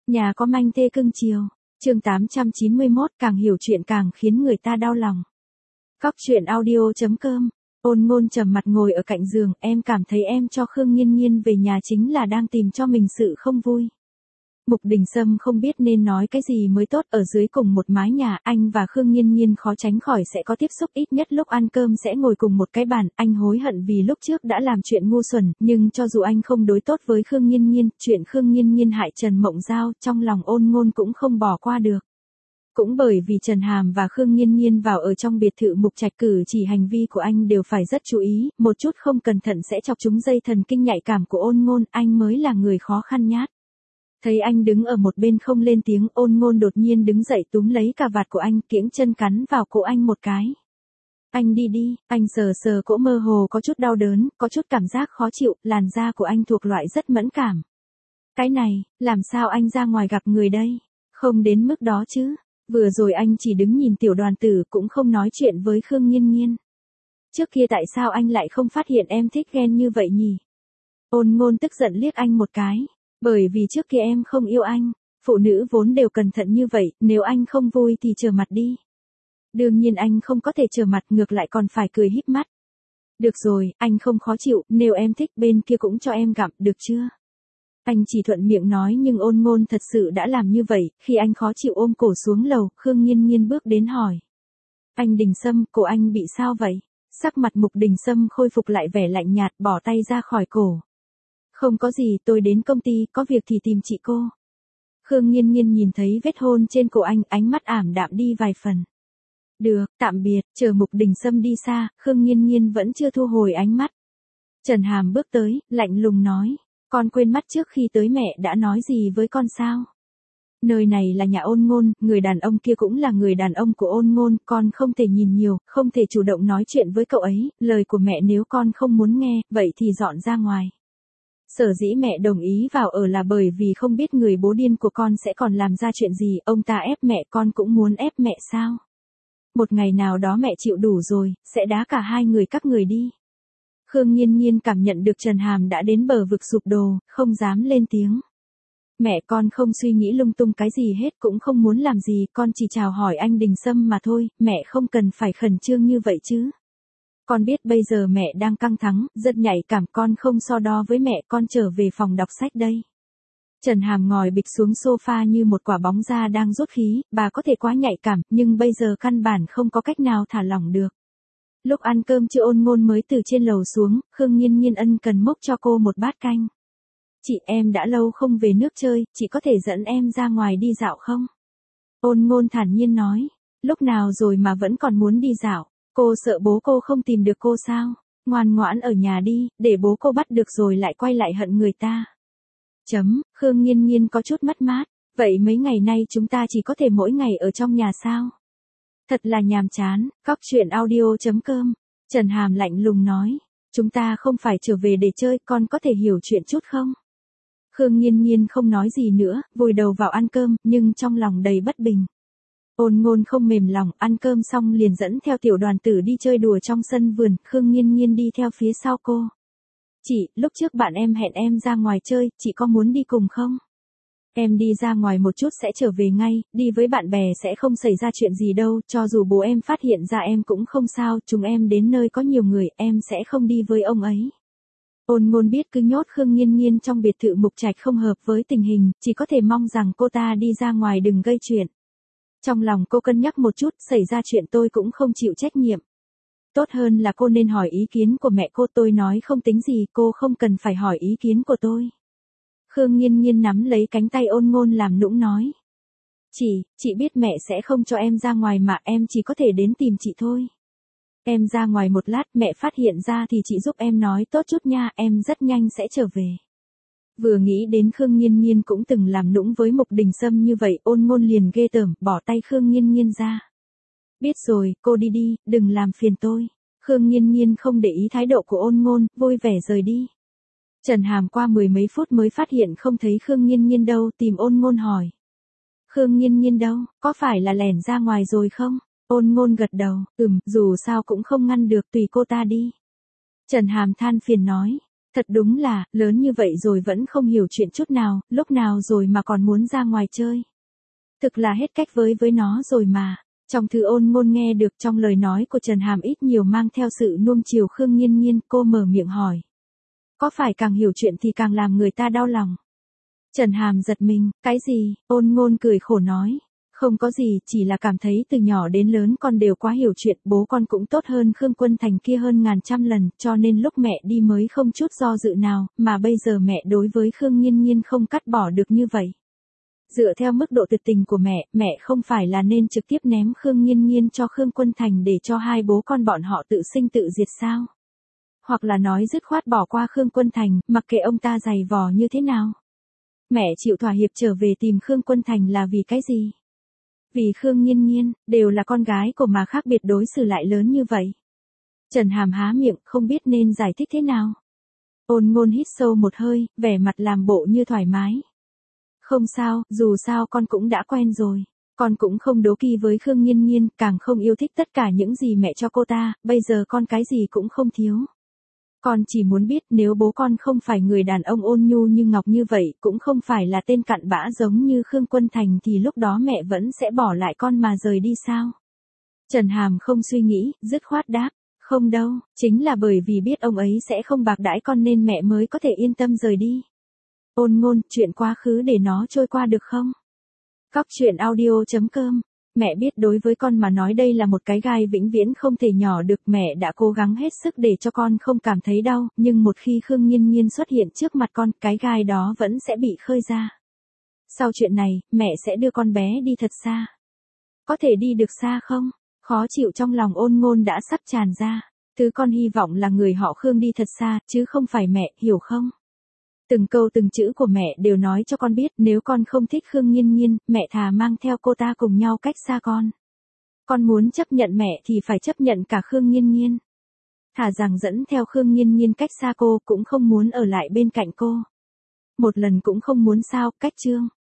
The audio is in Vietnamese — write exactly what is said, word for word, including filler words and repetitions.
Nhà có manh thê cưng chiều. Chương tám trăm chín mươi mốt, càng hiểu chuyện càng khiến người ta đau lòng. Cóc truyện audio chấm com. Ôn Ngôn trầm mặt ngồi ở cạnh giường, em cảm thấy em cho Khương Nghiên Nghiên về nhà chính là đang tìm cho mình sự không vui. Mục Đình Sâm không biết nên nói cái gì mới tốt, ở dưới cùng một mái nhà, anh và Khương Nghiên Nghiên khó tránh khỏi sẽ có tiếp xúc, ít nhất lúc ăn cơm sẽ ngồi cùng một cái bàn, anh hối hận vì lúc trước đã làm chuyện ngu xuẩn, nhưng cho dù anh không đối tốt với Khương Nghiên Nghiên, chuyện Khương Nghiên Nghiên hại Trần Mộng Giao, trong lòng Ôn Ngôn cũng không bỏ qua được. Cũng bởi vì Trần Hàm và Khương Nghiên Nghiên vào ở trong biệt thự Mục Trạch, cử chỉ hành vi của anh đều phải rất chú ý, một chút không cẩn thận sẽ chọc trúng dây thần kinh nhạy cảm của Ôn Ngôn, anh mới là người khó khăn nhát. Thấy anh đứng ở một bên không lên tiếng, Ôn Ngôn đột nhiên đứng dậy túm lấy cà vạt của anh, kiễng chân cắn vào cổ anh một cái. Anh đi đi, anh sờ sờ cổ mơ hồ có chút đau đớn, có chút cảm giác khó chịu, làn da của anh thuộc loại rất mẫn cảm. Cái này, làm sao anh ra ngoài gặp người đây? Không đến mức đó chứ. Vừa rồi anh chỉ đứng nhìn Tiểu Đoàn Tử, cũng không nói chuyện với Khương Nghiên Nghiên. Trước kia tại sao anh lại không phát hiện em thích ghen như vậy nhỉ? Ôn Ngôn tức giận liếc anh một cái. Bởi vì trước kia em không yêu anh, phụ nữ vốn đều cẩn thận như vậy, nếu anh không vui thì trở mặt đi. Đương nhiên anh không có thể trở mặt, ngược lại còn phải cười híp mắt. Được rồi, anh không khó chịu, nếu em thích bên kia cũng cho em gặm, được chưa? Anh chỉ thuận miệng nói nhưng Ôn Ngôn thật sự đã làm như vậy, khi anh khó chịu ôm cổ xuống lầu, Khương Nghiên Nghiên bước đến hỏi. Anh Đình Sâm, cổ anh bị sao vậy? Sắc mặt Mục Đình Sâm khôi phục lại vẻ lạnh nhạt, bỏ tay ra khỏi cổ. Không có gì, tôi đến công ty, có việc thì tìm chị cô. Khương Nghiên Nghiên nhìn thấy vết hôn trên cổ anh, ánh mắt ảm đạm đi vài phần. Được, tạm biệt, chờ Mục Đình Sâm đi xa, Khương Nghiên Nghiên vẫn chưa thu hồi ánh mắt. Trần Hàm bước tới, lạnh lùng nói, con quên mất trước khi tới mẹ đã nói gì với con sao? Nơi này là nhà Ôn Ngôn, người đàn ông kia cũng là người đàn ông của Ôn Ngôn, con không thể nhìn nhiều, không thể chủ động nói chuyện với cậu ấy, lời của mẹ nếu con không muốn nghe, vậy thì dọn ra ngoài. Sở dĩ mẹ đồng ý vào ở là bởi vì không biết người bố điên của con sẽ còn làm ra chuyện gì, ông ta ép mẹ, con cũng muốn ép mẹ sao? Một ngày nào đó mẹ chịu đủ rồi, sẽ đá cả hai người các người đi. Khương Nghiên Nghiên cảm nhận được Trần Hàm đã đến bờ vực sụp đổ, không dám lên tiếng. Mẹ con không suy nghĩ lung tung cái gì hết, cũng không muốn làm gì, con chỉ chào hỏi anh Đình Sâm mà thôi, mẹ không cần phải khẩn trương như vậy chứ. Con biết bây giờ mẹ đang căng thẳng, rất nhạy cảm, con không so đo với mẹ, con trở về phòng đọc sách đây. Trần Hàm ngồi bịch xuống sofa như một quả bóng da đang rút khí, bà có thể quá nhạy cảm, nhưng bây giờ căn bản không có cách nào thả lỏng được. Lúc ăn cơm trưa Ôn Ngôn mới từ trên lầu xuống, Khương Nghiên Nghiên ân cần múc cho cô một bát canh. Chị, em đã lâu không về nước chơi, chị có thể dẫn em ra ngoài đi dạo không? Ôn Ngôn thản nhiên nói, lúc nào rồi mà vẫn còn muốn đi dạo. Cô sợ bố cô không tìm được cô sao? Ngoan ngoãn ở nhà đi, để bố cô bắt được rồi lại quay lại hận người ta. Chấm, Khương Nghiên Nghiên có chút mất mát. Vậy mấy ngày nay chúng ta chỉ có thể mỗi ngày ở trong nhà sao? Thật là nhàm chán, cóc truyện audio chấm com. Trần Hàm lạnh lùng nói. Chúng ta không phải trở về để chơi, con có thể hiểu chuyện chút không? Khương Nghiên Nghiên không nói gì nữa, vùi đầu vào ăn cơm, nhưng trong lòng đầy bất bình. Ôn Ngôn không mềm lòng, ăn cơm xong liền dẫn theo Tiểu Đoàn Tử đi chơi đùa trong sân vườn, Khương Nghiên Nghiên đi theo phía sau cô. Chị, lúc trước bạn em hẹn em ra ngoài chơi, chị có muốn đi cùng không? Em đi ra ngoài một chút sẽ trở về ngay, đi với bạn bè sẽ không xảy ra chuyện gì đâu, cho dù bố em phát hiện ra em cũng không sao, chúng em đến nơi có nhiều người, em sẽ không đi với ông ấy. Ôn Ngôn biết cứ nhốt Khương Nghiên Nghiên trong biệt thự Mục Trạch không hợp với tình hình, chỉ có thể mong rằng cô ta đi ra ngoài đừng gây chuyện. Trong lòng cô cân nhắc một chút, xảy ra chuyện tôi cũng không chịu trách nhiệm. Tốt hơn là cô nên hỏi ý kiến của mẹ cô, tôi nói không tính gì, cô không cần phải hỏi ý kiến của tôi. Khương Nghiên Nghiên nắm lấy cánh tay Ôn Ngôn làm nũng nói. Chị, chị biết mẹ sẽ không cho em ra ngoài mà, em chỉ có thể đến tìm chị thôi. Em ra ngoài một lát, mẹ phát hiện ra thì chị giúp em nói tốt chút nha, em rất nhanh sẽ trở về. Vừa nghĩ đến Khương Nghiên Nghiên cũng từng làm nũng với Mục Đình Sâm như vậy, Ôn Ngôn liền ghê tởm, bỏ tay Khương Nghiên Nghiên ra. Biết rồi, cô đi đi, đừng làm phiền tôi. Khương Nghiên Nghiên không để ý thái độ của Ôn Ngôn, vui vẻ rời đi. Trần Hàm qua mười mấy phút mới phát hiện không thấy Khương Nghiên Nghiên đâu, tìm Ôn Ngôn hỏi. Khương Nghiên Nghiên đâu, có phải là lẻn ra ngoài rồi không? Ôn Ngôn gật đầu, ừm, dù sao cũng không ngăn được, tùy cô ta đi. Trần Hàm than phiền nói. Thật đúng là, lớn như vậy rồi vẫn không hiểu chuyện chút nào, lúc nào rồi mà còn muốn ra ngoài chơi. Thực là hết cách với với nó rồi mà. Trong thư Ôn Ngôn nghe được trong lời nói của Trần Hàm ít nhiều mang theo sự nuông chiều Khương Nghiên Nghiên, cô mở miệng hỏi. Có phải càng hiểu chuyện thì càng làm người ta đau lòng? Trần Hàm giật mình, cái gì? Ôn Ngôn cười khổ nói. Không có gì, chỉ là cảm thấy từ nhỏ đến lớn con đều quá hiểu chuyện, bố con cũng tốt hơn Khương Quân Thành kia hơn ngàn trăm lần, cho nên lúc mẹ đi mới không chút do dự nào, mà bây giờ mẹ đối với Khương Nghiên Nghiên không cắt bỏ được như vậy. Dựa theo mức độ tuyệt tình của mẹ, mẹ không phải là nên trực tiếp ném Khương Nghiên Nghiên cho Khương Quân Thành để cho hai bố con bọn họ tự sinh tự diệt sao? Hoặc là nói dứt khoát bỏ qua Khương Quân Thành, mặc kệ ông ta giày vò như thế nào? Mẹ chịu thỏa hiệp trở về tìm Khương Quân Thành là vì cái gì? Vì Khương Nghiên Nghiên, đều là con gái của mà khác biệt đối xử lại lớn như vậy. Trần Hàm há miệng, không biết nên giải thích thế nào. Ôn Ngôn hít sâu một hơi, vẻ mặt làm bộ như thoải mái. Không sao, dù sao con cũng đã quen rồi. Con cũng không đố kỵ với Khương Nghiên Nghiên, càng không yêu thích tất cả những gì mẹ cho cô ta, bây giờ con cái gì cũng không thiếu. Con chỉ muốn biết nếu bố con không phải người đàn ông ôn nhu như ngọc như vậy, cũng không phải là tên cặn bã giống như Khương Quân Thành thì lúc đó mẹ vẫn sẽ bỏ lại con mà rời đi sao? Trần Hàm không suy nghĩ, dứt khoát đáp, không đâu, chính là bởi vì biết ông ấy sẽ không bạc đãi con nên mẹ mới có thể yên tâm rời đi. Ôn Ngôn, chuyện quá khứ để nó trôi qua được không? Cóc truyện audio chấm com. Mẹ biết đối với con mà nói đây là một cái gai vĩnh viễn không thể nhỏ được, mẹ đã cố gắng hết sức để cho con không cảm thấy đau, nhưng một khi Khương Nghiên Nghiên xuất hiện trước mặt con, cái gai đó vẫn sẽ bị khơi ra. Sau chuyện này, mẹ sẽ đưa con bé đi thật xa. Có thể đi được xa không? Khó chịu trong lòng Ôn Ngôn đã sắp tràn ra. Thứ con hy vọng là người họ Khương đi thật xa, chứ không phải mẹ, hiểu không? Từng câu từng chữ của mẹ đều nói cho con biết nếu con không thích Khương Nghiên Nghiên, mẹ thà mang theo cô ta cùng nhau cách xa con. Con muốn chấp nhận mẹ thì phải chấp nhận cả Khương Nghiên Nghiên. Thà rằng dẫn theo Khương Nghiên Nghiên cách xa cô cũng không muốn ở lại bên cạnh cô. Một lần cũng không muốn sao, cách chương.